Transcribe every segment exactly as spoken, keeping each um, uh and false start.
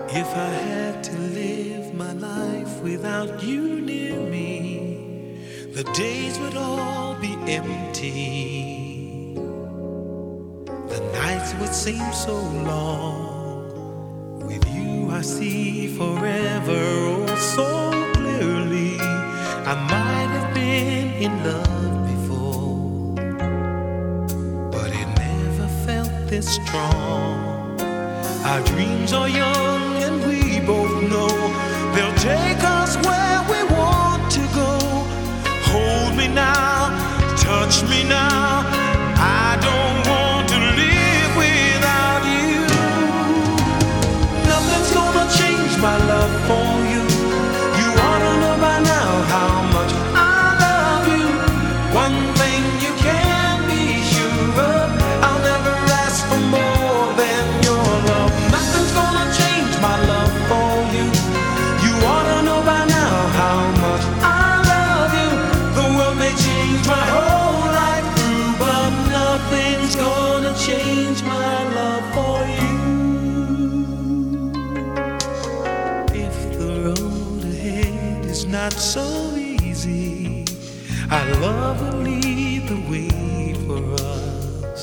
If I had to live my life without you near me, the days would all be empty. The nights would seem so long. With you I see forever oh so clearly. I might have been in love before, but it never felt this strong. Our dreams are young and we both know they'll take us where we want to go. Hold me now, touch me now. I don't want to live without you. Nothing's gonna change my love for you. You ought to know by now how much I love you. One thing you can be sure of, I'll never ask for more than your love. Nothing's gonna change my love for you. You ought to know by now how much I love you. The world may change my whole life through, but nothing's gonna change my love for you. If the road ahead is not so easy, our love will lead the way for us.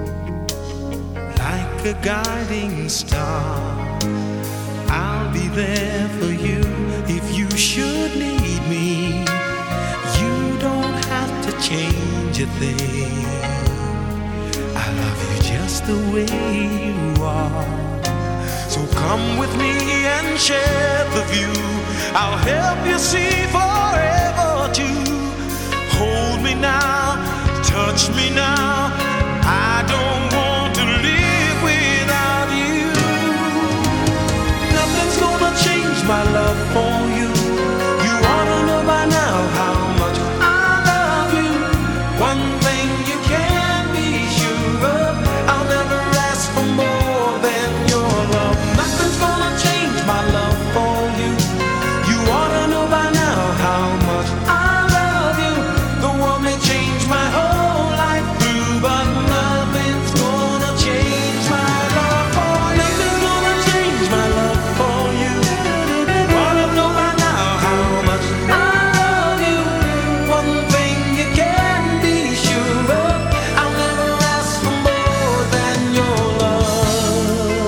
Like a guiding star, I'll be there for you if you should need me. You don't have to change a thing. I love you just the way you are. So come with me and share the view. I'll help you see forever too. Hold me now, touch me now. I don't want to live without you. Nothing's gonna change my love for you. You ought to know by now how much I love you. One thing you can be sure of, I'll never ask for more than your love. Nothing's gonna change my love for you. You ought to know by now how much I love you. The world may change my whole life through, but nothing's gonna change my love for you. Nothing's gonna change my love for you. You ought to know by now how much I love you. One thing you can be sure of, I'll never ask for more than your love.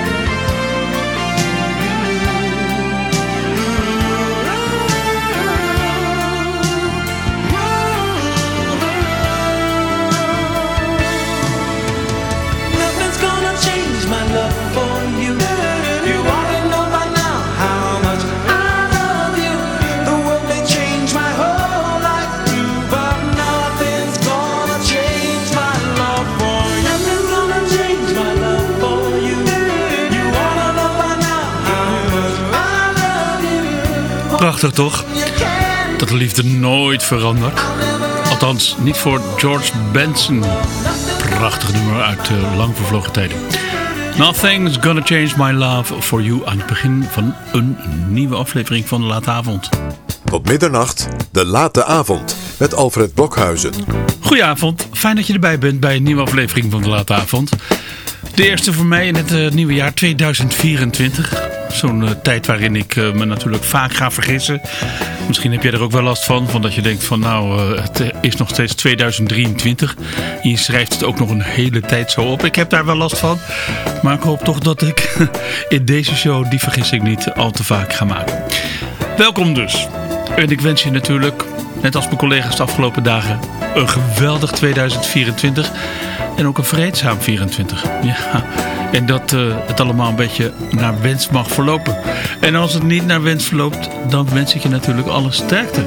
Nothing's gonna change my love for you. You ought to know by now how much I love you. The world may change my whole life through, but nothing's gonna change my love for you. Nothing's gonna change my love for you. You ought to know by now how much I love you. Prachtig toch? You can Dat de liefde nooit verandert. Althans, niet voor George Benson. Prachtig nummer uit uh, lang vervlogen tijden. Nothing's gonna change my love for you. Aan het begin van een nieuwe aflevering van de Late Avond. Tot middernacht, de Late Avond met Alfred Blokhuizen. Goedenavond, fijn dat je erbij bent bij een nieuwe aflevering van de Late Avond. De eerste voor mij in het uh, nieuwe jaar tweeduizend vierentwintig. Zo'n uh, tijd waarin ik uh, me natuurlijk vaak ga vergissen. Misschien heb jij er ook wel last van. Van dat je denkt van nou, uh, het is nog steeds tweeduizend drieëntwintig. En je schrijft het ook nog een hele tijd zo op. Ik heb daar wel last van. Maar ik hoop toch dat ik in deze show die vergissing niet al te vaak ga maken. Welkom dus. En ik wens je natuurlijk, net als mijn collega's de afgelopen dagen, een geweldig tweeduizend vierentwintig. En ook een vreedzaam vierentwintig. Ja, en dat uh, het allemaal een beetje naar wens mag verlopen. En als het niet naar wens verloopt, dan wens ik je natuurlijk alle sterkte.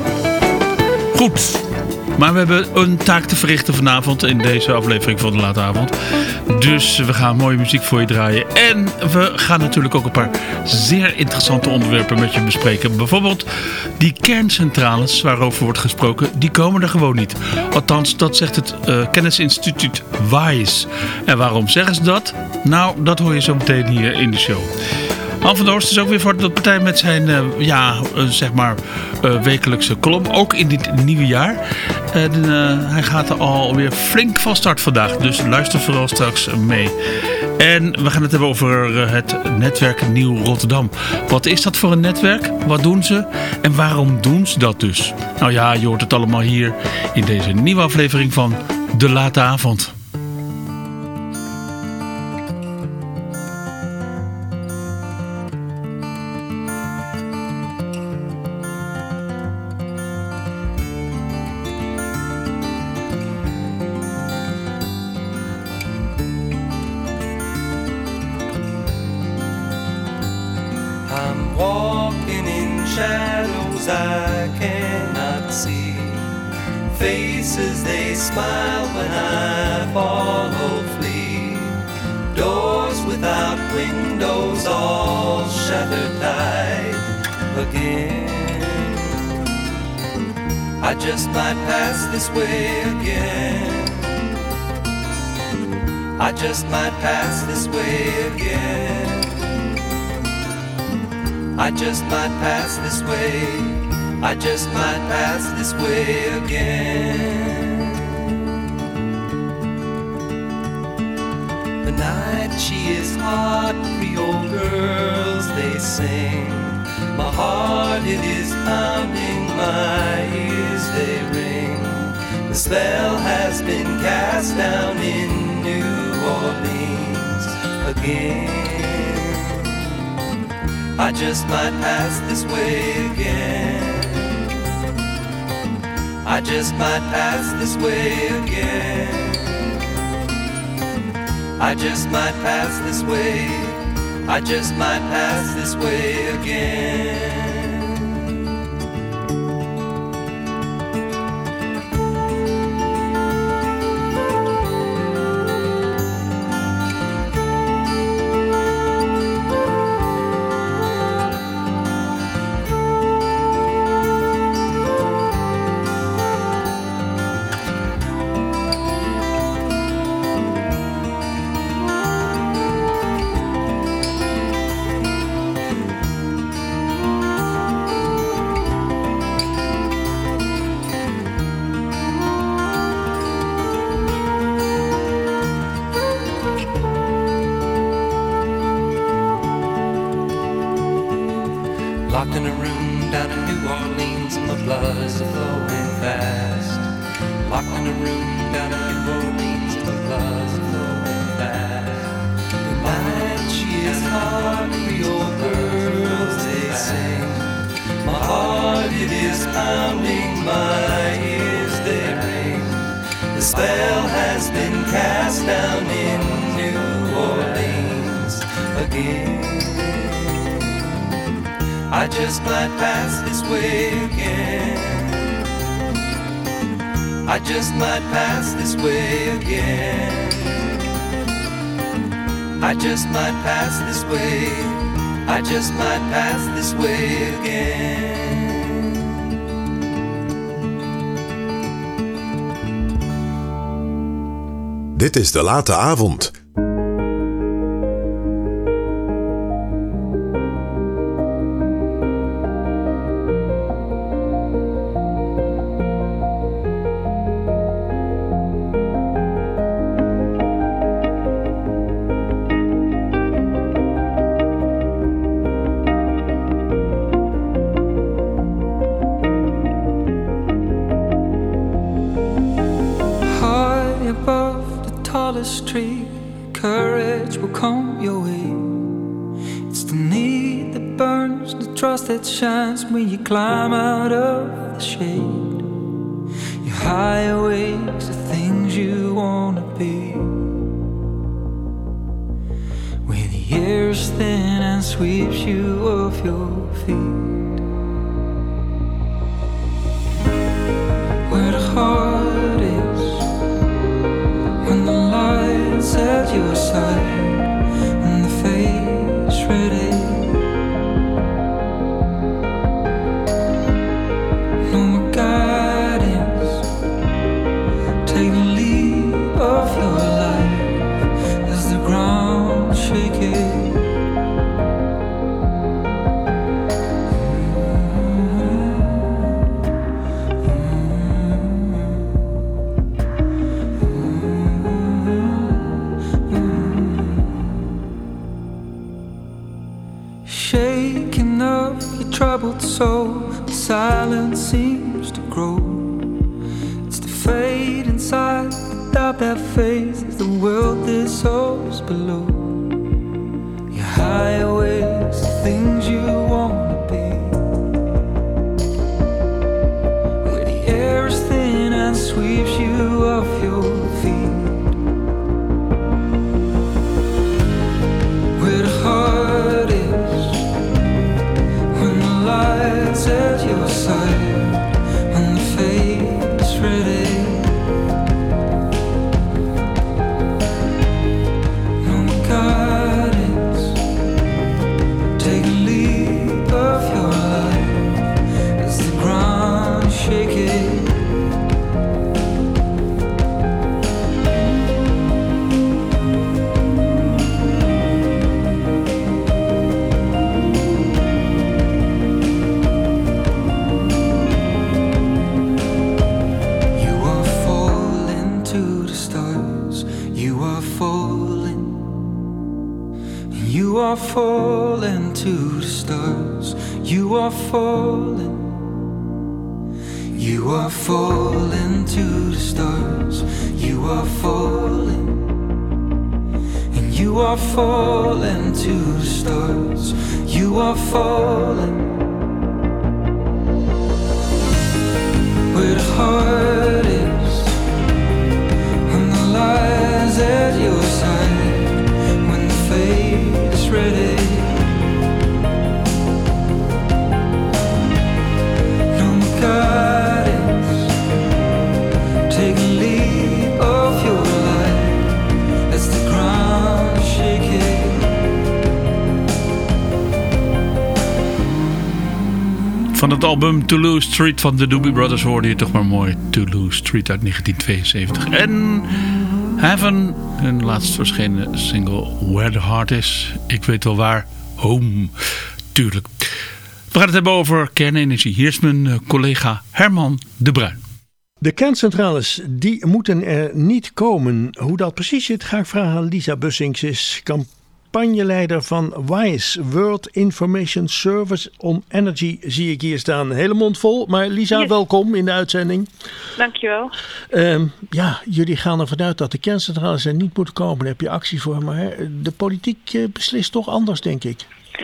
Goed. Maar we hebben een taak te verrichten vanavond in deze aflevering van de Late Avond. Dus we gaan mooie muziek voor je draaien. En we gaan natuurlijk ook een paar zeer interessante onderwerpen met je bespreken. Bijvoorbeeld die kerncentrales waarover wordt gesproken, die komen er gewoon niet. Althans, dat zegt het uh, kennisinstituut WISE. En waarom zeggen ze dat? Nou, dat hoor je zo meteen hier in de show. Han van der Horst is ook weer voor de partij met zijn uh, ja, uh, zeg maar uh, wekelijkse column. Ook in dit nieuwe jaar. En uh, hij gaat er alweer flink van start vandaag. Dus luister vooral straks mee. En we gaan het hebben over uh, het netwerk Nieuw Rotterdam. Wat is dat voor een netwerk? Wat doen ze? En waarom doen ze dat dus? Nou ja, je hoort het allemaal hier in deze nieuwe aflevering van De Late Avond. Faces they smile when I follow flee. Doors without windows all shattered tight again. I just might pass this way again. I just might pass this way again. I just might pass this way. I just might pass this way again. The night she is hot, Creole girls they sing. My heart it is pounding, my ears they ring. The spell has been cast down in New Orleans again. I just might pass this way again. I just might pass this way again. I just might pass this way. I just might pass this way again. Locked in a room down in New Orleans and my blood is flowing fast. Locked in a room down in New Orleans and my blood is flowing fast. The night she is hot, Creole girls they sing. My heart it is pounding, my ears they ring. The spell has been cast down in New Orleans again. I just might pass this way again. I just might pass this way again. I just might pass this way. I just might pass this way again. Dit is De Late Avond. Tree, courage will come your way. It's the need that burns, the trust that shines when you climb out of the shade. Your high awakes, the things you wanna be. Where the air's thin and sweeps you off your feet. Where the heart is, when the light's at your side and the face ready. No more guidance, take the lead of your life as the ground shaking. shaking of your troubled soul. The silence seems to grow. It's the fade inside, the doubt that fades as the world dissolves below. Your highways, the things you wanna be, where the air is thin and sweeps you off your feet. Where the heart is, when the light's at your side, when the fate's ready. No guidance, take a leap of your life as the ground shaking. You are falling to the stars. You are falling. You are falling to the stars. You are falling. And you are falling to the stars. You are falling. Where the heart is, when the lies at your side, when the fate is ready. No guidance, take a leap of your life as the ground is shaking. Van het album Toulouse Street van de Doobie Brothers hoorde je toch maar mooi. Toulouse Street uit negentien tweeënzeventig. En Heaven, hun laatst verschenen single Where the Heart Is. Ik weet wel waar. Home. Tuurlijk. We gaan het hebben over kernenergie. Hier is mijn collega Herman de Bruin. De kerncentrales die moeten er niet komen. Hoe dat precies zit ga ik vragen aan Lisa Bussings. Is campagneleider van WISE, World Information Service on Energy, zie ik hier staan. Hele mond vol, maar Lisa, yes. Welkom in de uitzending. Dankjewel. Um, ja, jullie gaan ervan uit dat de kerncentrales er niet moeten komen. Daar heb je actie voor, maar de politiek uh, beslist toch anders, denk ik.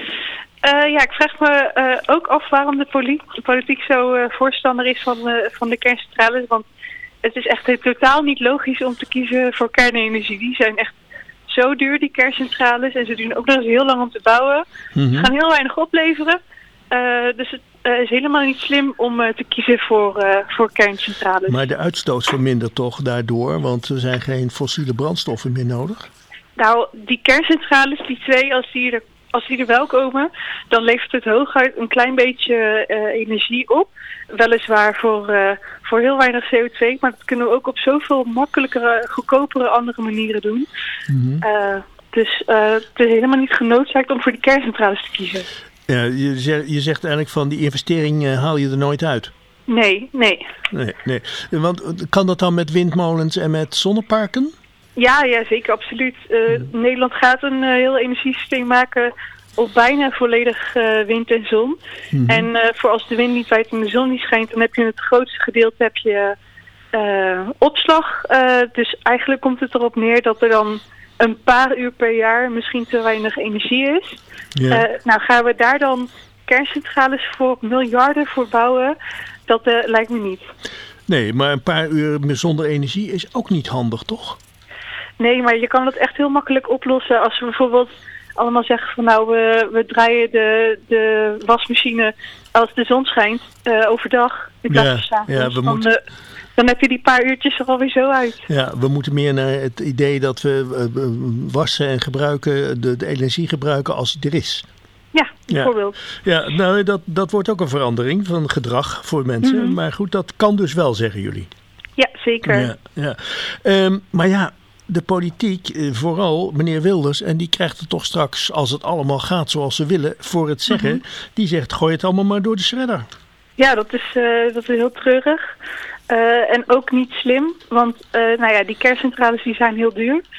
Uh, ja, ik vraag me uh, ook af waarom de, poli- de politiek zo uh, voorstander is van, uh, van de kerncentrales. Want het is echt uh, totaal niet logisch om te kiezen voor kernenergie. Die zijn echt zo duur, die kerncentrales. En ze duren ook nog eens heel lang om te bouwen. Mm-hmm. Ze gaan heel weinig opleveren. Uh, dus het uh, is helemaal niet slim om uh, te kiezen voor, uh, voor kerncentrales. Maar de uitstoot vermindert toch daardoor? Want er zijn geen fossiele brandstoffen meer nodig? Nou, die kerncentrales, die twee, als die er, als die er wel komen, dan levert het hooguit een klein beetje uh, energie op. Weliswaar voor, uh, voor heel weinig C O twee, maar dat kunnen we ook op zoveel makkelijkere, goedkopere andere manieren doen. Mm-hmm. Uh, dus uh, het is helemaal niet genoodzaakt om voor die kerncentrales te kiezen. Ja, je, zegt, je zegt eigenlijk van die investering uh, haal je er nooit uit. Nee, nee. Nee, nee. Want kan dat dan met windmolens en met zonneparken? Ja, ja, zeker, absoluut. Uh, mm. Nederland gaat een uh, heel energiesysteem maken op bijna volledig uh, wind en zon. Mm-hmm. En uh, voor als de wind niet waait en de zon niet schijnt, dan heb je het grootste gedeelte heb je uh, opslag. Uh, dus eigenlijk komt het erop neer dat er dan een paar uur per jaar misschien te weinig energie is. Yeah. Uh, nou, gaan we daar dan kerncentrales voor miljarden voor bouwen? Dat uh, lijkt me niet. Nee, maar een paar uur zonder energie is ook niet handig, toch? Nee, maar je kan dat echt heel makkelijk oplossen als we bijvoorbeeld allemaal zeggen van nou, we, we draaien de, de wasmachine als de zon schijnt uh, overdag in plaats van 's avonds. Ja, we dan, moeten... uh, dan heb je die paar uurtjes er alweer zo uit. Ja, we moeten meer naar het idee dat we uh, wassen en gebruiken, de, de energie gebruiken als die er is. Ja, bijvoorbeeld. Ja, ja nou, dat, dat wordt ook een verandering van gedrag voor mensen. Mm-hmm. Maar goed, dat kan dus wel, zeggen jullie. Ja, zeker. Ja, ja. Um, maar ja, de politiek, vooral meneer Wilders, en die krijgt het toch straks, als het allemaal gaat zoals ze willen, voor het zeggen, mm-hmm. die zegt, gooi het allemaal maar door de shredder. Ja, dat is, uh, dat is heel treurig. Uh, en ook niet slim, want uh, nou ja, die kerncentrales die zijn heel duur.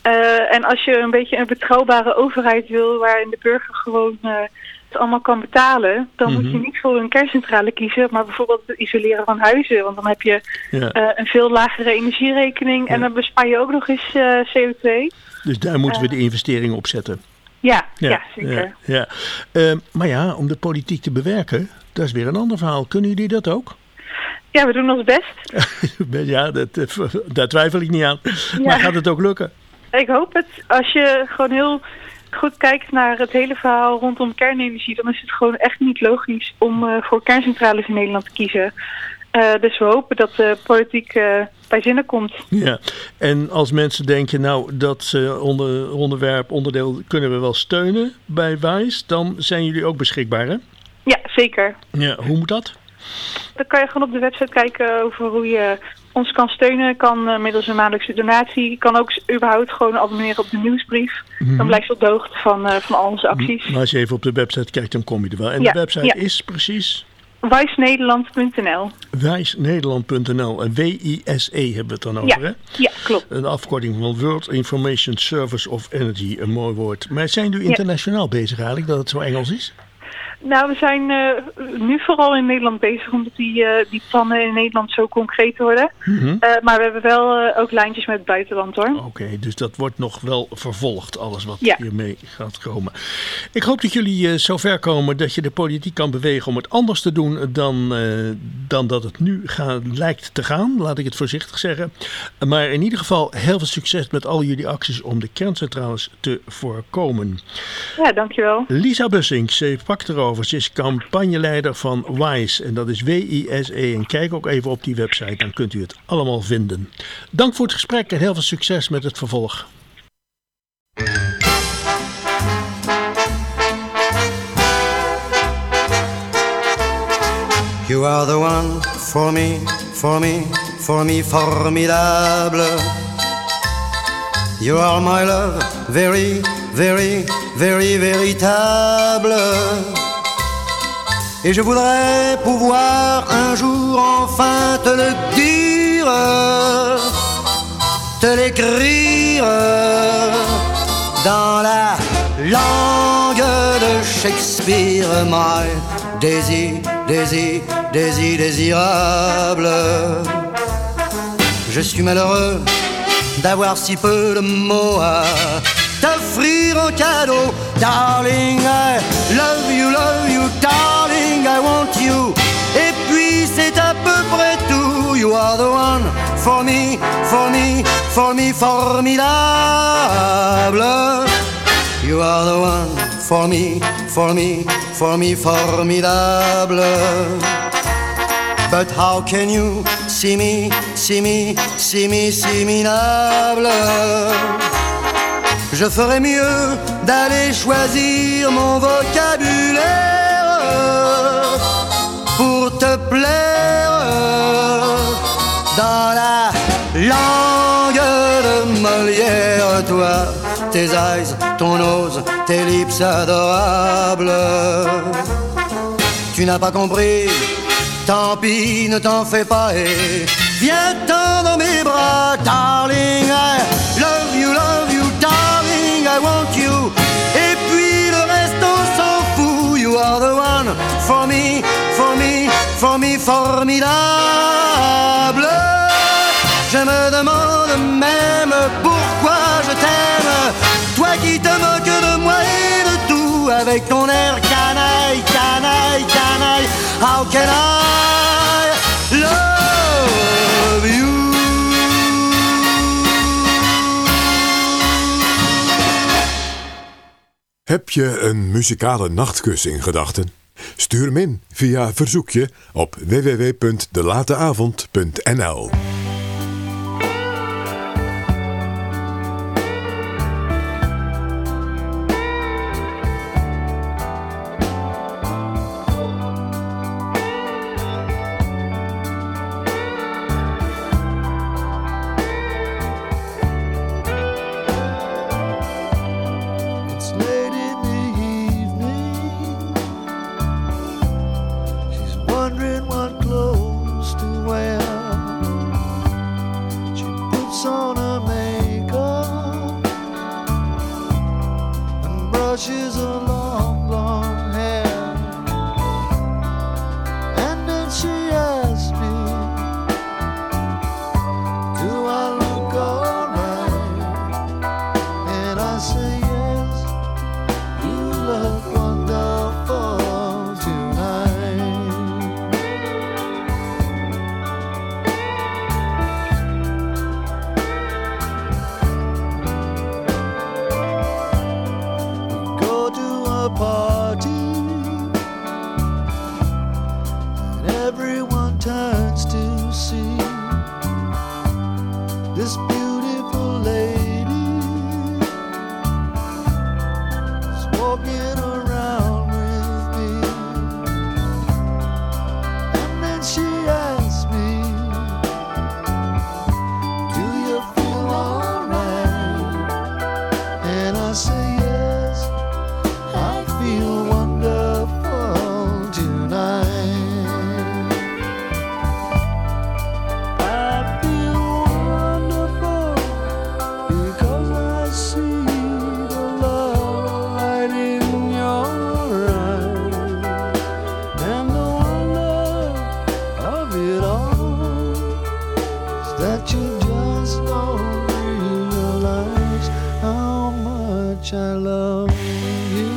Uh, en als je een beetje een betrouwbare overheid wil, waarin de burger gewoon uh, het allemaal kan betalen, dan mm-hmm. moet je niet voor een kerncentrale kiezen, maar bijvoorbeeld het isoleren van huizen. Want dan heb je ja. uh, een veel lagere energierekening ja. en dan bespaar je ook nog eens uh, C O twee. Dus daar moeten uh, we de investeringen op zetten. Ja, ja, ja zeker. Ja, ja. Uh, maar ja, om de politiek te bewerken, dat is weer een ander verhaal. Kunnen jullie dat ook? Ja, we doen ons best. Ja, dat, daar twijfel ik niet aan. Ja. Maar gaat het ook lukken? Ik hoop het. Als je gewoon heel goed kijkt naar het hele verhaal rondom kernenergie, dan is het gewoon echt niet logisch om uh, voor kerncentrales in Nederland te kiezen. Uh, dus we hopen dat de politiek uh, bij zinnen komt. Ja, en als mensen denken, nou, dat uh, onder, onderwerp, onderdeel kunnen we wel steunen bij WISE, dan zijn jullie ook beschikbaar, hè? Ja, zeker. Ja, hoe moet dat? Dan kan je gewoon op de website kijken over hoe je ons kan steunen. Kan uh, middels een maandelijkse donatie. Je kan ook überhaupt gewoon abonneren op de nieuwsbrief. Mm-hmm. Dan blijf je op de hoogte van, uh, van al onze acties. Maar als je even op de website kijkt, dan kom je er wel. En ja, de website ja. is precies? wijs nederland punt n l wijs nederland punt n l. En W I S E hebben we het dan over, ja. hè? Ja, klopt. Een afkorting van World Information Service of Energy. Een mooi woord. Maar zijn jullie internationaal ja. bezig eigenlijk, dat het zo Engels is? Nou, we zijn uh, nu vooral in Nederland bezig, omdat die, uh, die plannen in Nederland zo concreet worden. Mm-hmm. Uh, maar we hebben wel uh, ook lijntjes met het buitenland, hoor. Oké, okay, dus dat wordt nog wel vervolgd, alles wat ja. hiermee gaat komen. Ik hoop dat jullie uh, zo ver komen dat je de politiek kan bewegen om het anders te doen dan, uh, dan dat het nu gaat, lijkt te gaan. Laat ik het voorzichtig zeggen. Maar in ieder geval heel veel succes met al jullie acties om de kerncentrales te voorkomen. Ja, dankjewel. Lisa Bussings, ze pakt erover. Ze is campagneleider van WISE en dat is W I S E. En kijk ook even op die website, dan kunt u het allemaal vinden. Dank voor het gesprek en heel veel succes met het vervolg. You are the one for me, for me, for me formidable. You are my love, very, very, very véritable. Et je voudrais pouvoir un jour enfin te le dire, te l'écrire dans la langue de Shakespeare. My Daisy, Daisy, Daisy désirable. Je suis malheureux d'avoir si peu de mots à t'offrir en cadeau. Darling, I love you, love you, darling, I want you. Et puis c'est à peu près tout. You are the one for me, for me, for me, formidable. You are the one for me, for me, for me, formidable. But how can you see me, see me, see me, see me minable? Je ferais mieux d'aller choisir mon vocabulaire pour te plaire dans la langue de Molière. Toi, tes eyes, ton nose, tes lips adorables. Tu n'as pas compris, tant pis, ne t'en fais pas et viens-t'en dans mes bras. Darling, I love you, love you, darling, I want you. Et puis le reste on s'en fout. You are the one for me, for me, for me, formidable. Je me demande même pourquoi je t'aime, toi qui te moques de moi et de tout, avec ton air canaille, canaille, canaille. How can I love you? Heb je een muzikale nachtkus in gedachten? Stuur hem in via verzoekje op w w w punt de late avond punt n l. Wondering what clothes to wear. brushes her long blonde hair, and then she asked me, do I look alright? And I say yes, you look wonderful tonight. We go to a party and everyone turns to see this beautiful lady is walking around with me. And then she asked me, do you feel alright? And I say yes, I feel wonderful tonight. I feel wonderful because I see the love light in your eyes, and the wonder of it all is that you just don't realize how much I love you.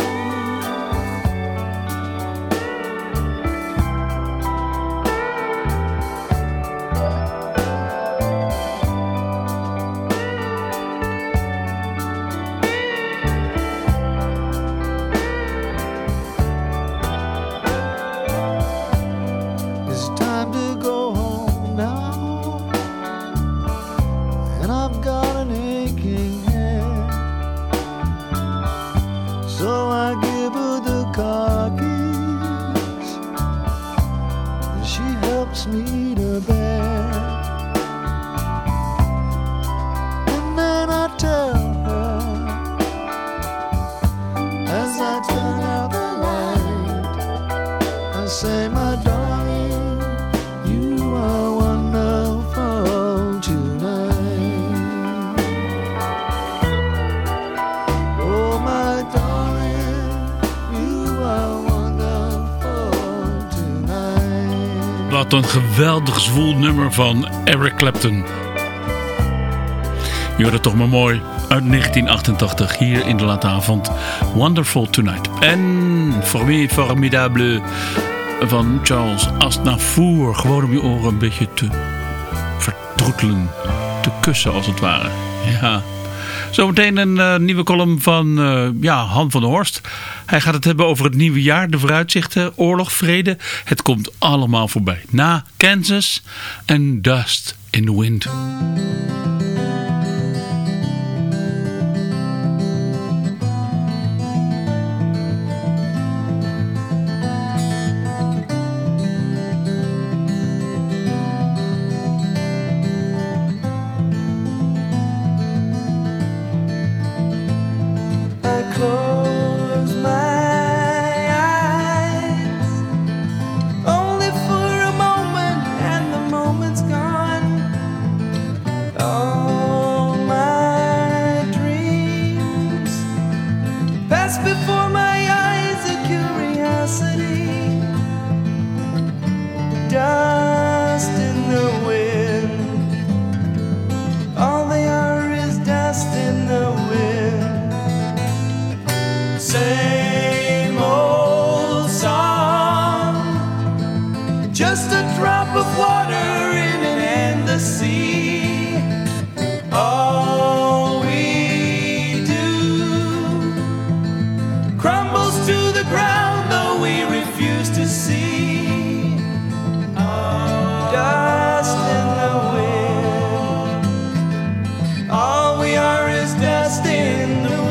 It's time to go home now, and I've got an aching head. So I give her the car keys, and she helps me to bed. And then I tell her, as I turn out the light, I say, my darling, you are wonderful tonight. Oh, my darling, you are wonderful tonight. Wat een geweldig zwoel nummer van Eric Clapton. Je hoort het toch maar mooi uit negentien achtentachtig hier in de late avond. Wonderful Tonight. En Formi Formidable van Charles Aznavour. Gewoon om je oren een beetje te vertroetelen. Te kussen als het ware. Ja. Zometeen een uh, nieuwe column van uh, ja, Han van der Horst. Hij gaat het hebben over het nieuwe jaar, de vooruitzichten, oorlog, vrede. Het komt allemaal voorbij. Na Kansas en Dust in the Wind. I close my eyes only for a moment, and the moment's gone. All my dreams pass before my eyes, a curiosity, dust in the wind. All they are is dust in the wind. Same old song, just a drop of water in an endless sea. All we do crumbles to the ground, though we refuse to see. Dust in the wind. All we are is dust in the wind.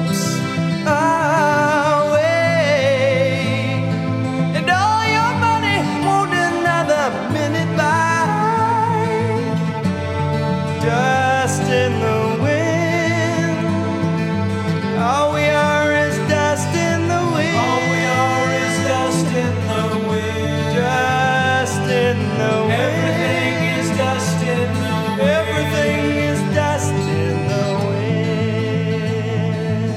slips away, and all your money won't another minute buy. Dust in the wind, all we are is dust in the wind. All we are is dust in the wind. Dust in the wind. Everything is dust in the wind. Everything is dust in the wind.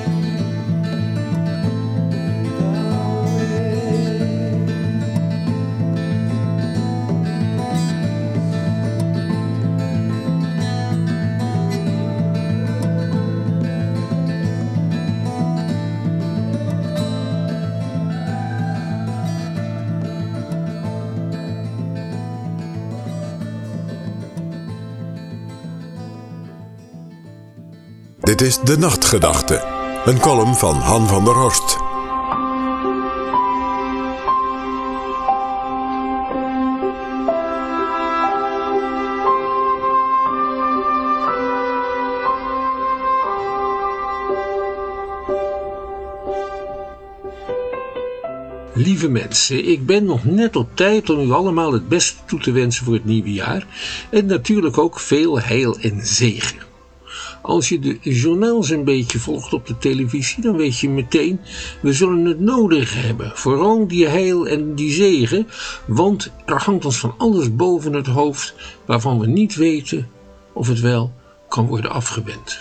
Dit is De Nachtgedachte, een column van Han van der Horst. Lieve mensen, ik ben nog net op tijd om u allemaal het beste toe te wensen voor het nieuwe jaar en natuurlijk ook veel heil en zegen. Als je de journaals een beetje volgt op de televisie, dan weet je meteen, we zullen het nodig hebben. Vooral die heil en die zegen, want er hangt ons van alles boven het hoofd waarvan we niet weten of het wel kan worden afgewend.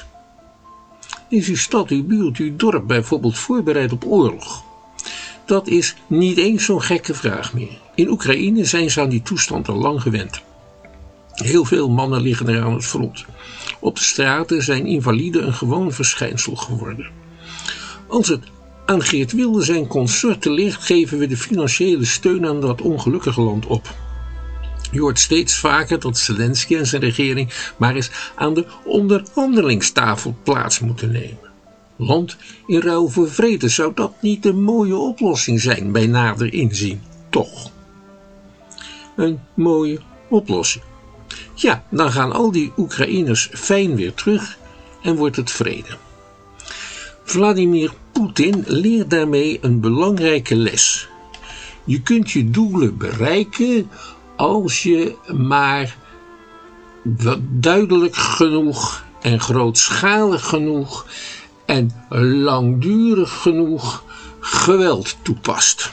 Is uw stad, uw buurt, uw dorp bijvoorbeeld voorbereid op oorlog? Dat is niet eens zo'n gekke vraag meer. In Oekraïne zijn ze aan die toestand al lang gewend. Heel veel mannen liggen er aan het front. Op de straten zijn invaliden een gewoon verschijnsel geworden. Als het aan Geert Wilders en consorten ligt, geven we de financiële steun aan dat ongelukkige land op. Je hoort steeds vaker dat Zelensky en zijn regering maar eens aan de onderhandelingstafel plaats moeten nemen. Land in ruil voor vrede, zou dat niet een mooie oplossing zijn bij nader inzien? Toch? Een mooie oplossing. Ja, dan gaan al die Oekraïners fijn weer terug en wordt het vrede. Vladimir Poetin leert daarmee een belangrijke les. Je kunt je doelen bereiken als je maar duidelijk genoeg en grootschalig genoeg en langdurig genoeg geweld toepast.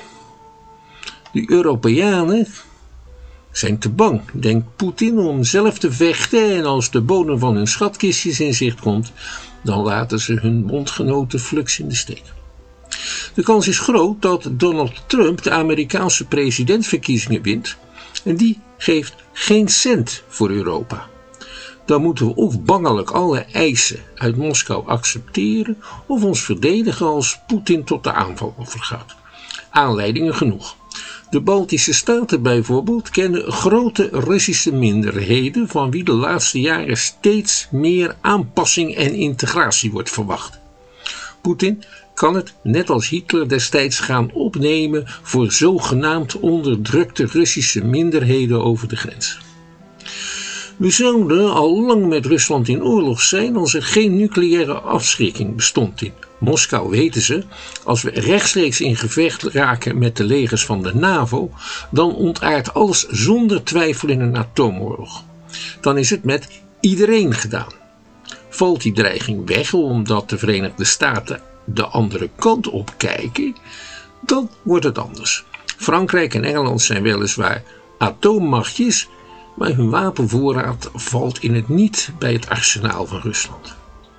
De Europeanen zijn te bang, denkt Poetin, om zelf te vechten, en als de bodem van hun schatkistjes in zicht komt, dan laten ze hun bondgenoten fluks in de steek. De kans is groot dat Donald Trump de Amerikaanse presidentsverkiezingen wint, en die geeft geen cent voor Europa. Dan moeten we of bangelijk alle eisen uit Moskou accepteren, of ons verdedigen als Poetin tot de aanval overgaat. Aanleidingen genoeg. De Baltische Staten bijvoorbeeld kennen grote Russische minderheden van wie de laatste jaren steeds meer aanpassing en integratie wordt verwacht. Poetin kan het, net als Hitler destijds, gaan opnemen voor zogenaamd onderdrukte Russische minderheden over de grens. We zouden al lang met Rusland in oorlog zijn als er geen nucleaire afschrikking bestond in Moskou. Weten ze, als we rechtstreeks in gevecht raken met de legers van de NAVO, dan ontaardt alles zonder twijfel in een atoomoorlog. Dan is het met iedereen gedaan. Valt die dreiging weg omdat de Verenigde Staten de andere kant op kijken, dan wordt het anders. Frankrijk en Engeland zijn weliswaar atoommachtjes, maar hun wapenvoorraad valt in het niet bij het arsenaal van Rusland.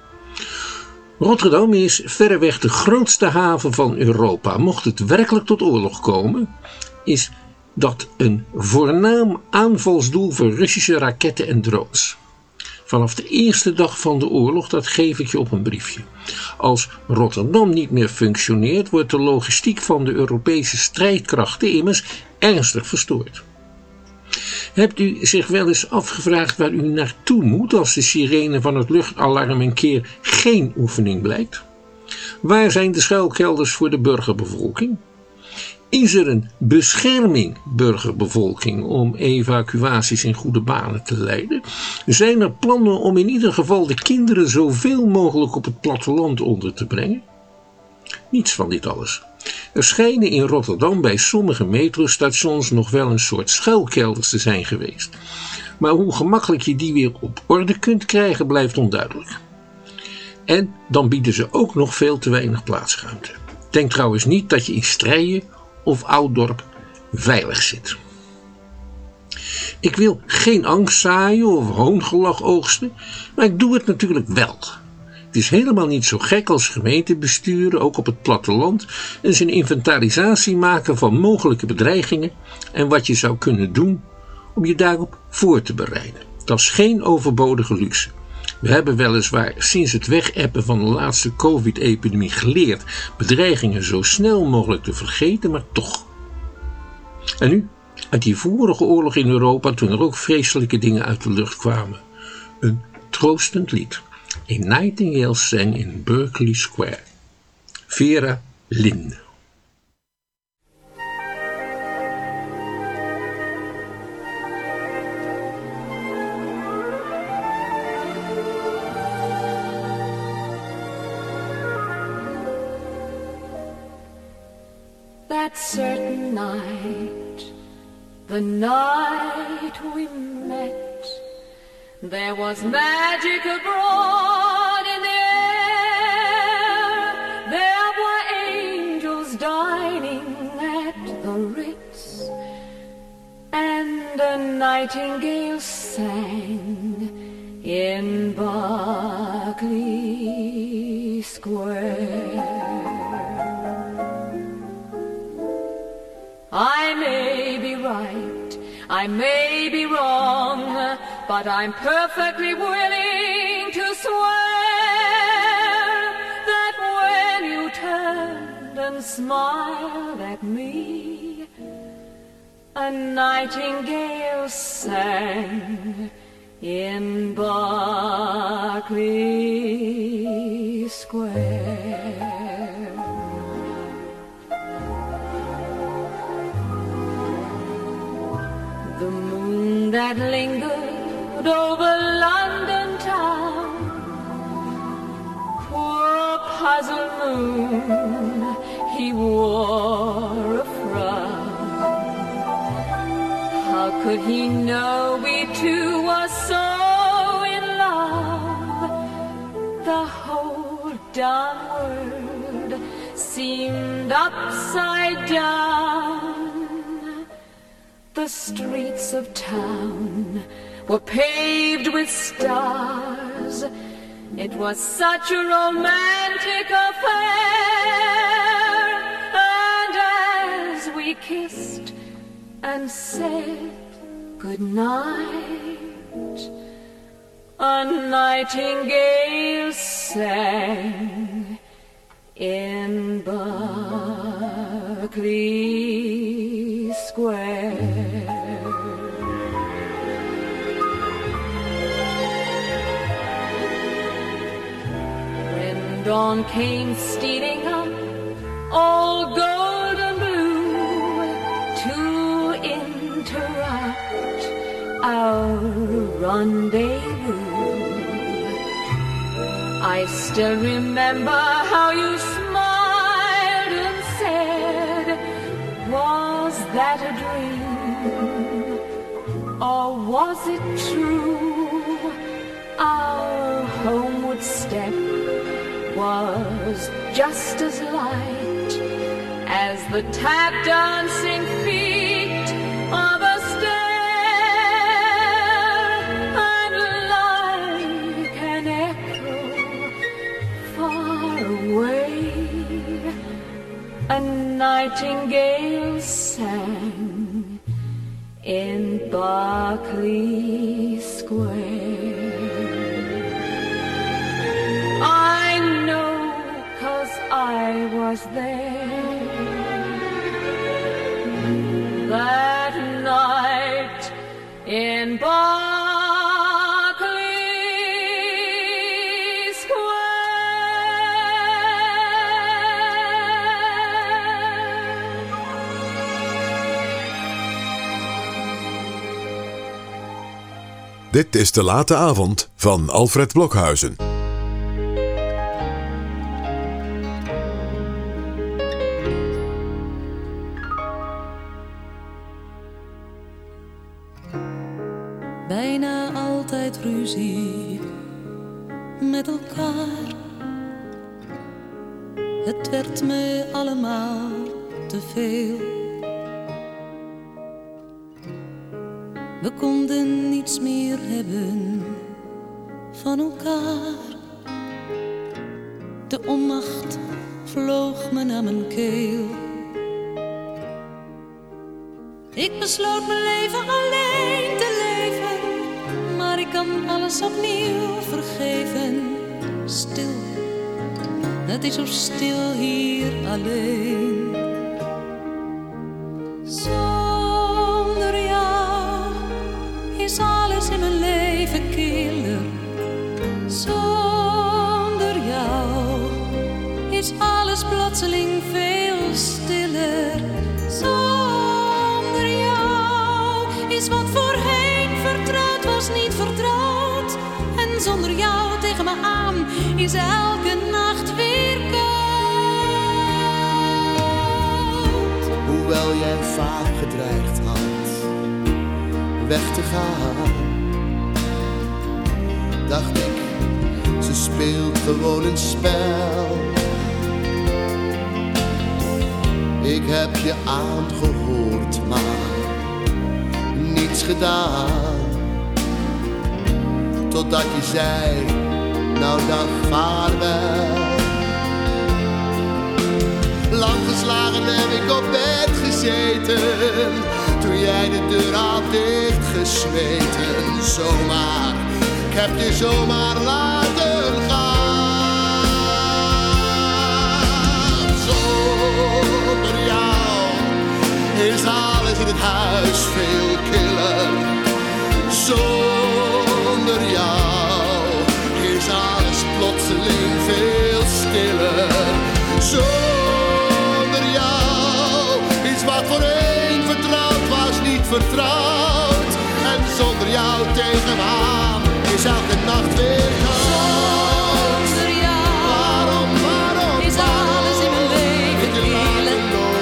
Rotterdam is verreweg de grootste haven van Europa. Mocht het werkelijk tot oorlog komen, is dat een voornaam aanvalsdoel voor Russische raketten en drones. Vanaf de eerste dag van de oorlog, dat geef ik je op een briefje. Als Rotterdam niet meer functioneert, wordt de logistiek van de Europese strijdkrachten immers ernstig verstoord. Hebt u zich wel eens afgevraagd waar u naartoe moet als de sirene van het luchtalarm een keer geen oefening blijkt? Waar zijn de schuilkelders voor de burgerbevolking? Is er een bescherming burgerbevolking om evacuaties in goede banen te leiden? Zijn er plannen om in ieder geval de kinderen zoveel mogelijk op het platteland onder te brengen? Niets van dit alles. Er schijnen in Rotterdam bij sommige metrostations nog wel een soort schuilkelders te zijn geweest. Maar hoe gemakkelijk je die weer op orde kunt krijgen blijft onduidelijk. En dan bieden ze ook nog veel te weinig plaatsruimte. Denk trouwens niet dat je in Strijen of Ouddorp veilig zit. Ik wil geen angst zaaien of hoongelach oogsten, maar ik doe het natuurlijk wel. Het is helemaal niet zo gek als gemeentebesturen, ook op het platteland, eens een inventarisatie maken van mogelijke bedreigingen en wat je zou kunnen doen om je daarop voor te bereiden. Dat is geen overbodige luxe. We hebben weliswaar sinds het wegappen van de laatste covid-epidemie geleerd bedreigingen zo snel mogelijk te vergeten, maar toch. En nu, uit die vorige oorlog in Europa, toen er ook vreselijke dingen uit de lucht kwamen. Een troostend lied. A Nightingale sang in Berkeley Square. Vera Lynn. That certain night, the night we met, there was magic abroad in the air. There were angels dining at the Ritz, and a nightingale sang in Berkeley Square. I may be right, I may be wrong, but I'm perfectly willing to swear that when you turned and smiled at me, a nightingale sang in Berkeley Square. The moon that lingered over London town, poor puzzled moon, he wore a frown. How could he know we two were so in love? The whole darn world seemed upside down. The streets of town were paved with stars. It was such a romantic affair. And as we kissed and said goodnight, a nightingale sang in Berkeley Square. When dawn came stealing up, all golden blue, to interrupt our rendezvous, I still remember how you smiled and said, was that a dream, or was it true? Our homeward step was just as light as the tap dancing feet of a stair, and like an echo far away, a nightingale sang in Berkeley Square. I know 'cause I was there that night in Berkeley Square. Dit is De Late Avond van Alfred Blokhuizen. Bijna altijd ruzie met elkaar. Het werd me allemaal te veel. We konden niets meer hebben van elkaar. De onmacht vloog me naar mijn keel. Ik besloot mijn leven alleen te leven, maar ik kan alles opnieuw vergeven. Stil, het is zo stil hier alleen. Zonder jou is alles in mijn leven killer. Zonder jou is alles plotseling veel stiller. Zonder jou is wat voorheen vertrouwd was niet vertrouwd. En zonder jou tegen me aan is elke nacht weer koud. Hoewel jij vaak gedreigd had weg te gaan, dacht ik, ze speelt gewoon een spel. Ik heb je aangehoord, maar niets gedaan. Totdat je zei, nou dan vaarwel. Lang geslagen heb ik op bed gezeten, toen jij de deur had dichtgesmeten. Zomaar, ik heb je zomaar laten gaan. Zonder jou is alles in het huis veel killer. Zonder jou is alles plotseling veel stiller. Zonder jou is wat voorheen vertrouwd was niet vertrouwd. En zonder jou tegen me aan is elke nacht weer koud. Zonder jou waarom, waarom, is alles in mijn leven killer.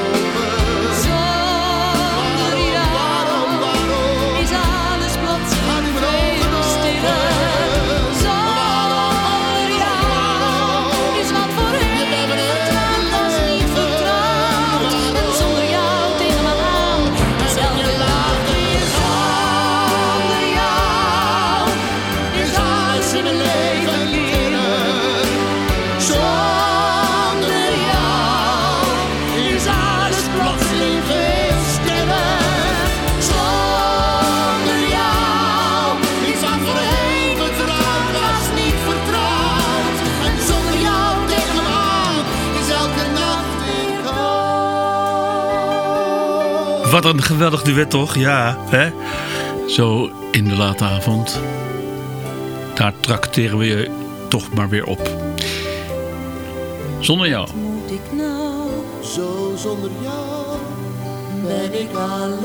Zonder jou waarom, waarom, is alles plotseling veel stiller. Zonder jou is wat voorheen vertrouwd was niet vertrouwd. En zonder jou tegen me aan is elke nacht weer koud. Zonder jou is alles in mijn leven killer. Zonder jou is alles plotseling veel stiller. Zonder jou is wat voorheen vertrouwd was niet vertrouwd. En zonder jou tegen me aan is elke nacht weer koud. Wat een geweldig duet toch? Ja, hè? Zo in de late avond. Daar trakteren we je toch maar weer op. Zonder jou. Moet ik nou, Zo zonder jou ben ik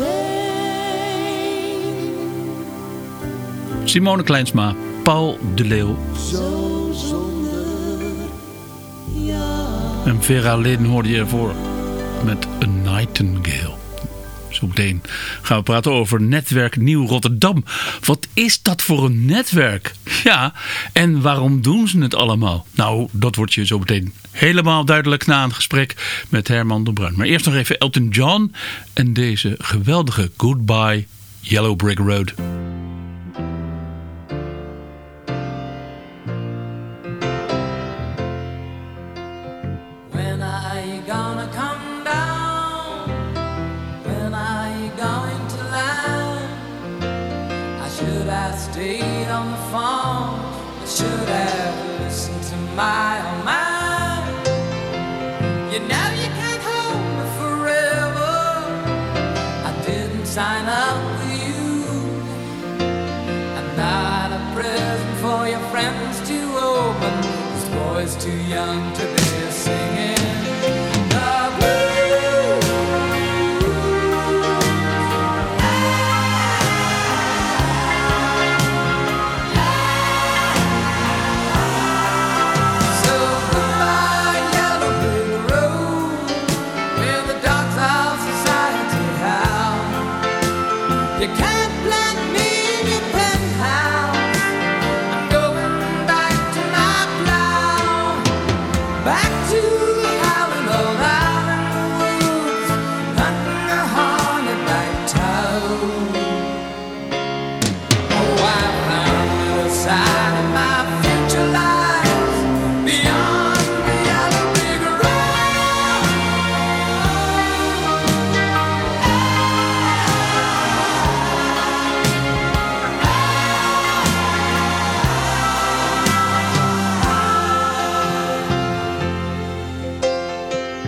alleen. Simone Kleinsma, Paul de Leeuw Zo zonder jou. en Vera Lynn hoorde je ervoor met A Nightingale. Zo meteen gaan we praten over netwerk Nieuw Rotterdam. Wat is dat voor een netwerk? Ja, en waarom doen ze het allemaal? Nou, dat wordt je zo meteen helemaal duidelijk na een gesprek met Herman de Bruin. Maar eerst nog even Elton John en deze geweldige Goodbye Yellow Brick Road. When are you gonna come down? When are you going to land? I should have stayed on the phone. I should have listened to my own mind. You know you can't hold me forever. I didn't sign up with you. I'm not a present for your friends to open. This boy's too young to be singing the blues.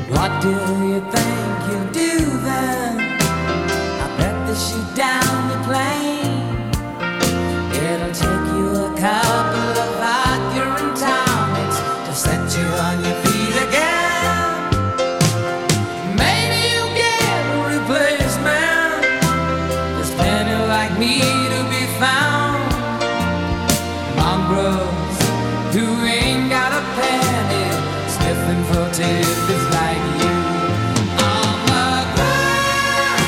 What do you think you'll do then? I bet they shoot down the plane. It'll take you a couple of Accurate tonics to set you on your feet again. Maybe you'll get a replacement. There's plenty like me to be found. Mongrels who ain't got a penny, sniffing for tidbits like you. On the ground,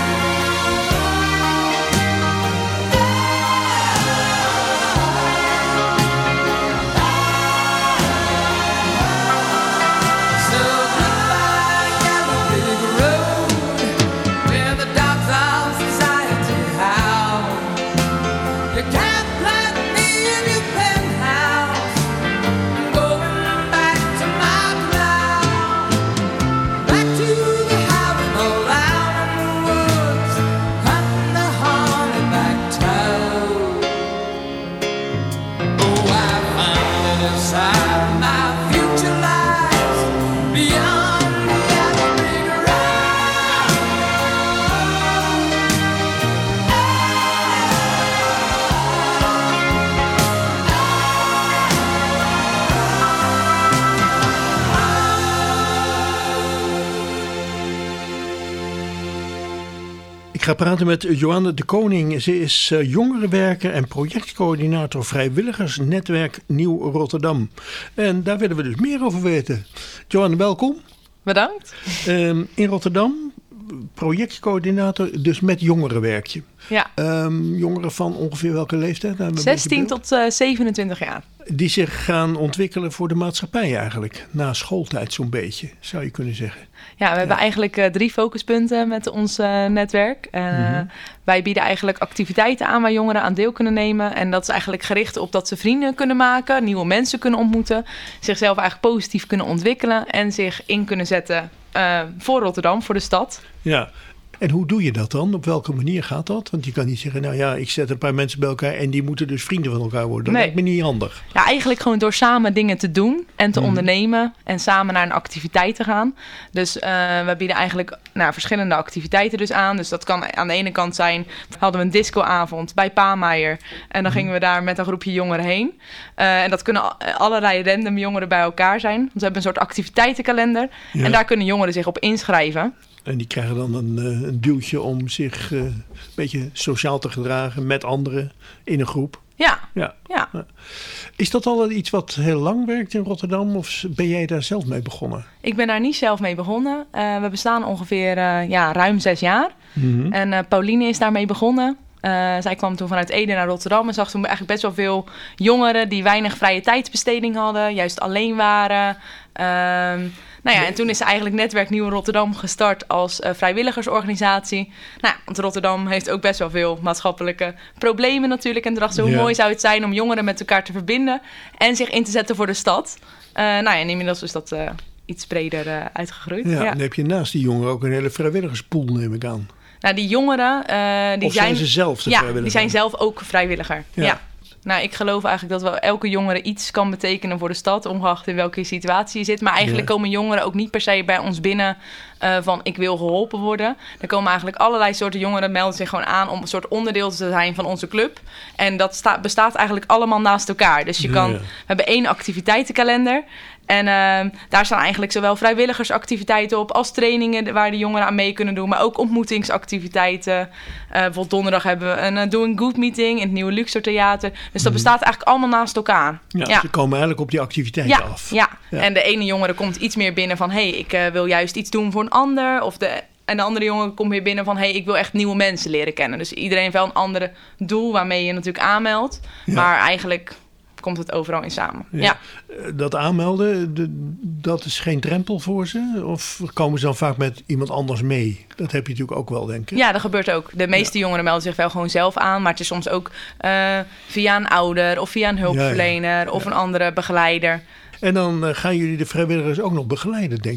so goodbye, yellow brick road, where the dogs of society howl. You can't plant me in your penthouse. I'm going back to my cloud, back to the house all out in the woods, cutting the honey back toad. Oh, I found it inside my future lies beyond the yellow brick road. Ik ga praten met Joanne de Koning. Ze is uh, jongerenwerker en projectcoördinator vrijwilligersnetwerk Nieuw Rotterdam. En daar willen we dus meer over weten. Joanne, welkom. Bedankt. Um, in Rotterdam, projectcoördinator, dus met jongerenwerkje. Ja, Um, jongeren van ongeveer welke leeftijd? Nou, een zestien beetje tot uh, zevenentwintig jaar. beeld. Die zich gaan ontwikkelen voor de maatschappij eigenlijk. Na schooltijd zo'n beetje, zou je kunnen zeggen. Ja, we hebben eigenlijk uh, drie focuspunten met ons uh, netwerk. Uh, Mhm. Wij bieden eigenlijk activiteiten aan waar jongeren aan deel kunnen nemen. En dat is eigenlijk gericht op dat ze vrienden kunnen maken, nieuwe mensen kunnen ontmoeten, zichzelf eigenlijk positief kunnen ontwikkelen en zich in kunnen zetten uh, voor Rotterdam, voor de stad. Ja. En hoe doe je dat dan? Op welke manier gaat dat? Want je kan niet zeggen, nou ja, ik zet een paar mensen bij elkaar en die moeten dus vrienden van elkaar worden. Dat Nee. lijkt me niet handig. Ja, eigenlijk gewoon door samen dingen te doen en te Mhm. ondernemen en samen naar een activiteit te gaan. Dus uh, we bieden eigenlijk nou, verschillende activiteiten dus aan. Dus dat kan aan de ene kant zijn, hadden we een discoavond bij Paameijer en dan gingen we daar met een groepje jongeren heen. Uh, en dat kunnen a- allerlei random jongeren bij elkaar zijn. Want we hebben een soort activiteitenkalender Ja. en daar kunnen jongeren zich op inschrijven. En die krijgen dan een, eh, een duwtje om zich eh, een beetje sociaal te gedragen met anderen in een groep. Ja, Ja. ja. Is dat al iets wat heel lang werkt in Rotterdam of ben jij daar zelf mee begonnen? Ik ben daar niet zelf mee begonnen. Uh, we bestaan ongeveer uh, ja, ruim zes jaar. Mhm. En uh, Pauline is daarmee begonnen. Uh, zij kwam toen vanuit Ede naar Rotterdam en zag toen eigenlijk best wel veel jongeren die weinig vrije tijdsbesteding hadden, juist alleen waren. Um, nou ja, en toen is ze eigenlijk Netwerk Nieuw Rotterdam gestart als uh, vrijwilligersorganisatie. Nou, ja, want Rotterdam heeft ook best wel veel maatschappelijke problemen natuurlijk. En toen dacht ze, hoe Ja. mooi zou het zijn om jongeren met elkaar te verbinden en zich in te zetten voor de stad. Uh, nou ja, en inmiddels is dat uh, iets breder uh, uitgegroeid. Ja, Ja. dan heb je naast die jongeren ook een hele vrijwilligerspool, neem ik aan. Nou, die jongeren, uh, die Of zijn ze zelf de ja, vrijwilliger? die zijn zelf ook vrijwilliger. Ja. Ja. Nou, ik geloof eigenlijk dat wel elke jongere iets kan betekenen voor de stad, ongeacht in welke situatie je zit. Maar eigenlijk Ja. komen jongeren ook niet per se bij ons binnen uh, van ik wil geholpen worden. Er komen eigenlijk allerlei soorten jongeren, melden zich gewoon aan om een soort onderdeel te zijn van onze club. En dat sta- bestaat eigenlijk allemaal naast elkaar. Dus je Ja, kan, ja. we hebben één activiteitenkalender. En uh, daar staan eigenlijk zowel vrijwilligersactiviteiten op als trainingen waar de jongeren aan mee kunnen doen. Maar ook ontmoetingsactiviteiten. Uh, bijvoorbeeld donderdag hebben we een uh, Doing Good meeting in het Nieuwe Luxor Theater. Dus dat bestaat eigenlijk allemaal naast elkaar. Ja, ja. Ze komen eigenlijk op die activiteiten Ja, af. ja. Ja. En de ene jongere komt iets meer binnen van hé, hey, ik uh, wil juist iets doen voor een ander. Of de, en de andere jongen komt weer binnen van hé, hey, ik wil echt nieuwe mensen leren kennen. Dus iedereen heeft wel een ander doel waarmee je natuurlijk aanmeldt. Ja. Maar eigenlijk komt het overal in samen. Ja. Ja. Eh, Dat aanmelden, de- dat is geen drempel voor ze? Of komen ze dan vaak met iemand anders mee? Dat heb je natuurlijk ook wel, denk ik. Ja, dat gebeurt ook. De meeste jongeren melden zich wel gewoon zelf aan. Maar het is soms ook uh, via een ouder of via een hulpverlener of Ja. een andere begeleider. En dan eh, gaan jullie de vrijwilligers ook nog begeleiden, denk ik.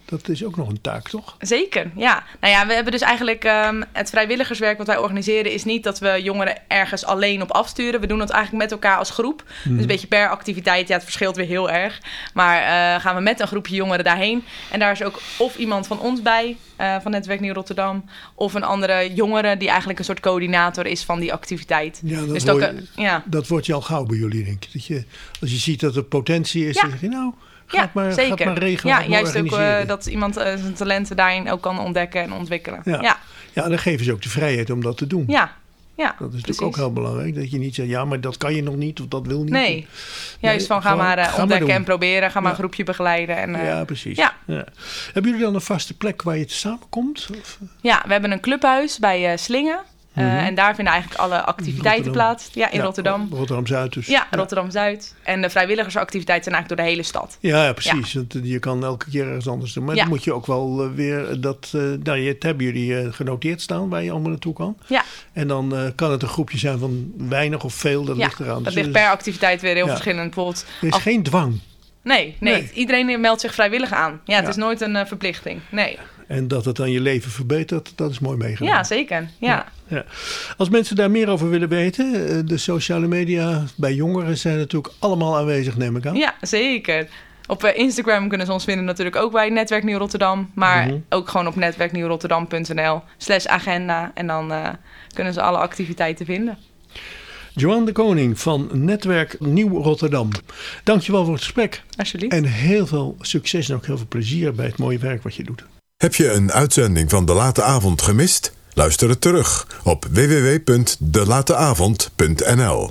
Dat is ook nog een taak, toch? Zeker, ja. Nou ja, we hebben dus eigenlijk um, het vrijwilligerswerk wat wij organiseren is niet dat we jongeren ergens alleen op afsturen. We doen dat eigenlijk met elkaar als groep. Hmm. Dus een beetje per activiteit, ja, het verschilt weer heel erg. Maar uh, gaan we met een groepje jongeren daarheen. En daar is ook of iemand van ons bij, uh, van Netwerk Nieuw Rotterdam, of een andere jongere die eigenlijk een soort coördinator is van die activiteit. Ja, dat, dus word, dat, je, ja. dat wordt je al gauw bij jullie, denk ik. Dat je, als je ziet dat er potentie is, ja. dan zeg je nou... Ga ja, het maar, zeker. Ga het maar regelen. Ja, juist ook uh, dat iemand uh, zijn talenten daarin ook kan ontdekken en ontwikkelen. Ja. Ja. ja, dan geven ze ook de vrijheid om dat te doen. Ja, ja, dat is precies. natuurlijk ook heel belangrijk. Dat je niet zegt, ja, maar dat kan je nog niet of dat wil niet. Nee, juist nee, van ga gewoon, maar uh, ga ontdekken maar en proberen. Ga maar ja. een groepje begeleiden. En, uh, ja, precies. Ja. Ja. Hebben jullie dan een vaste plek waar je te samenkomt? Of? Ja, we hebben een clubhuis bij uh, Slingen. Uh, mm-hmm. En daar vinden eigenlijk alle activiteiten Rotterdam. plaats. Ja, in ja, Rotterdam. Rotterdam-Zuid dus. Ja, ja. Rotterdam-Zuid. En de vrijwilligersactiviteiten zijn eigenlijk door de hele stad. Ja, ja precies. Ja. Je kan elke keer ergens anders doen. Maar ja. dan moet je ook wel uh, weer dat... Uh, nou, het hebben jullie uh, genoteerd staan waar je allemaal naartoe kan. Ja. En dan uh, kan het een groepje zijn van weinig of veel. Dat ja, ligt eraan. dat dus, ligt per activiteit weer heel ja. verschillend. Bijvoorbeeld, er is af... geen dwang. Nee, nee, nee. Iedereen meldt zich vrijwillig aan. Ja, het ja. is nooit een uh, verplichting. Nee. En dat het dan je leven verbetert, dat is mooi meegenomen. Ja, zeker. Ja. Ja, ja. Als mensen daar meer over willen weten, de sociale media bij jongeren zijn natuurlijk allemaal aanwezig, neem ik aan. Ja, zeker. Op uh, Instagram kunnen ze ons vinden natuurlijk ook bij Netwerk Nieuw Rotterdam. Maar mm-hmm. ook gewoon op netwerknieuwrotterdam.nl slash agenda. En dan uh, kunnen ze alle activiteiten vinden. Joanne de Koning van Netwerk Nieuw Rotterdam. Dankjewel voor het gesprek. Alsjeblieft. En heel veel succes en ook heel veel plezier bij het mooie werk wat je doet. Heb je een uitzending van De Late Avond gemist? Luister het terug op w w w punt de late avond punt n l.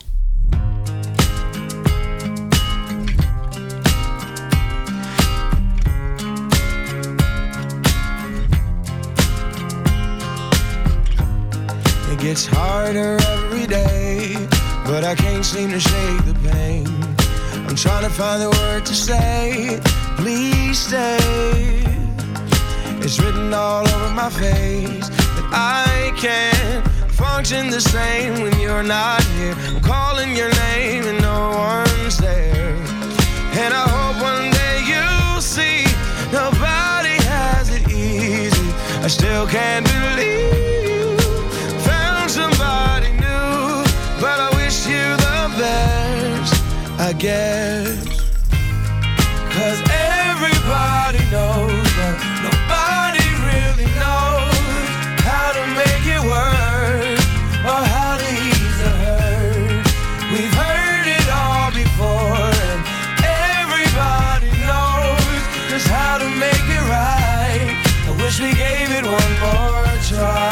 It gets harder every day, but I can't seem to shake the pain. I'm trying to find the word to say, please stay. It's written all over my face that I can't function the same when you're not here. I'm calling your name and no one's there. And I hope one day you'll see nobody has it easy. I still can't believe you found somebody new, but I wish you the best, I guess. 'Cause everybody knows that nobody really knows how to make it work or how to ease the hurt. We've heard it all before, and everybody knows just how to make it right. I wish we gave it one more try.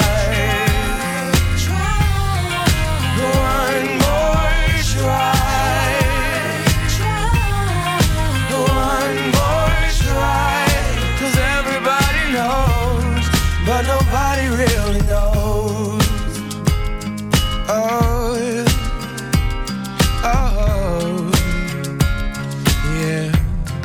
One more try. But nobody really knows. Oh, oh, yeah.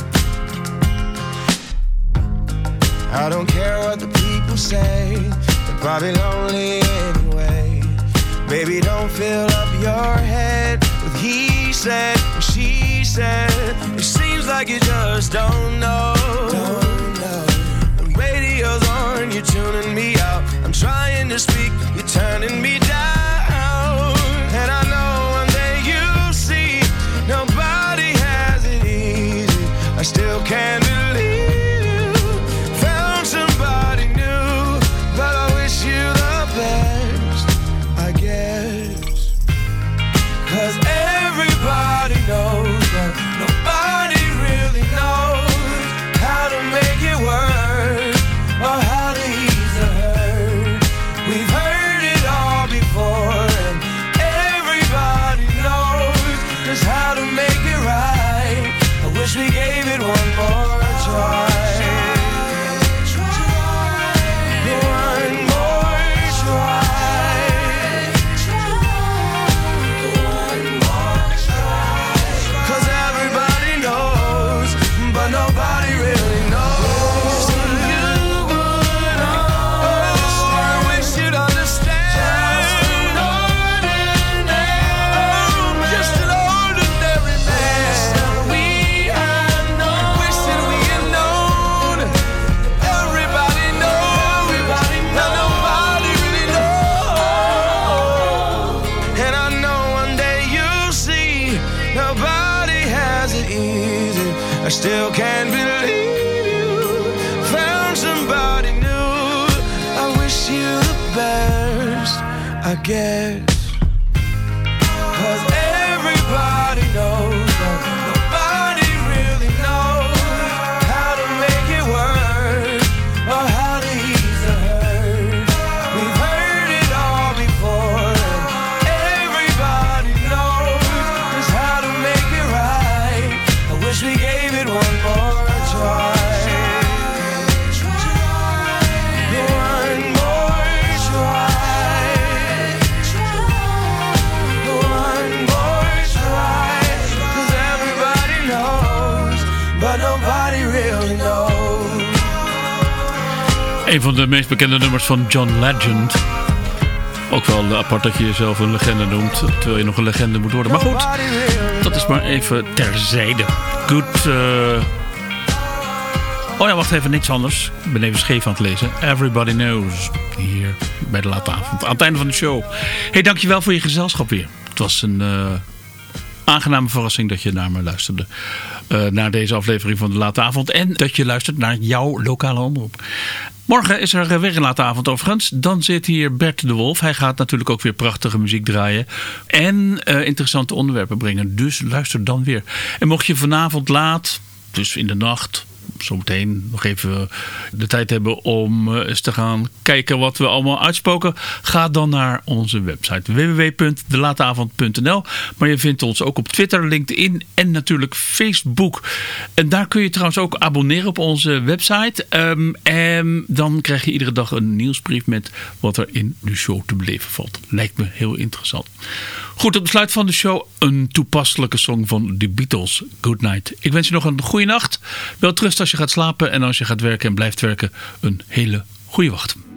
I don't care what the people say, they're probably lonely anyway. Baby, don't fill up your head with he said, she said. It seems like you just don't know. Don't know. Radio's on, you're tuning me out. I'm trying to speak, you're turning me down. And I know one day you'll see nobody has it easy. I still can't believe you found somebody new, but I wish you the best, I guess. 'Cause everybody knows that nobody really knows how to make it work or how to ease the hurt. We've heard makes you the best, I guess. 'Cause everybody knows, but nobody really knows how to make it work or how to ease the hurt. We've heard it all before, and everybody knows just how to make it right. I wish we gave it one more try. Een van de meest bekende nummers van John Legend. Ook wel apart dat je jezelf een legende noemt, terwijl je nog een legende moet worden. Maar goed, dat is maar even terzijde. Good. Uh... Oh ja, wacht even, niks anders. Ik ben even scheef aan het lezen. Everybody Knows. Hier bij de late avond. Aan het einde van de show. Hey, dankjewel voor je gezelschap weer. Het was een uh, aangename verrassing dat je naar me luisterde. Uh, naar deze aflevering van de late avond. En dat je luistert naar jouw lokale omroep. Morgen is er weer een late avond overigens. Dan zit hier Bert de Wolf. Hij gaat natuurlijk ook weer prachtige muziek draaien. En uh, interessante onderwerpen brengen. Dus luister dan weer. En mocht je vanavond laat, dus in de nacht, zometeen nog even de tijd hebben om eens te gaan kijken wat we allemaal uitspoken, ga dan naar onze website w w w punt de late avond punt n l. Maar je vindt ons ook op Twitter, LinkedIn en natuurlijk Facebook. En daar kun je trouwens ook abonneren op onze website. Um, en dan krijg je iedere dag een nieuwsbrief met wat er in de show te beleven valt. Lijkt me heel interessant. Goed, op het sluit van de show een toepasselijke song van The Beatles, Good Night. Ik wens je nog een goede nacht. Wel trust als je gaat slapen en als je gaat werken en blijft werken, een hele goede wacht.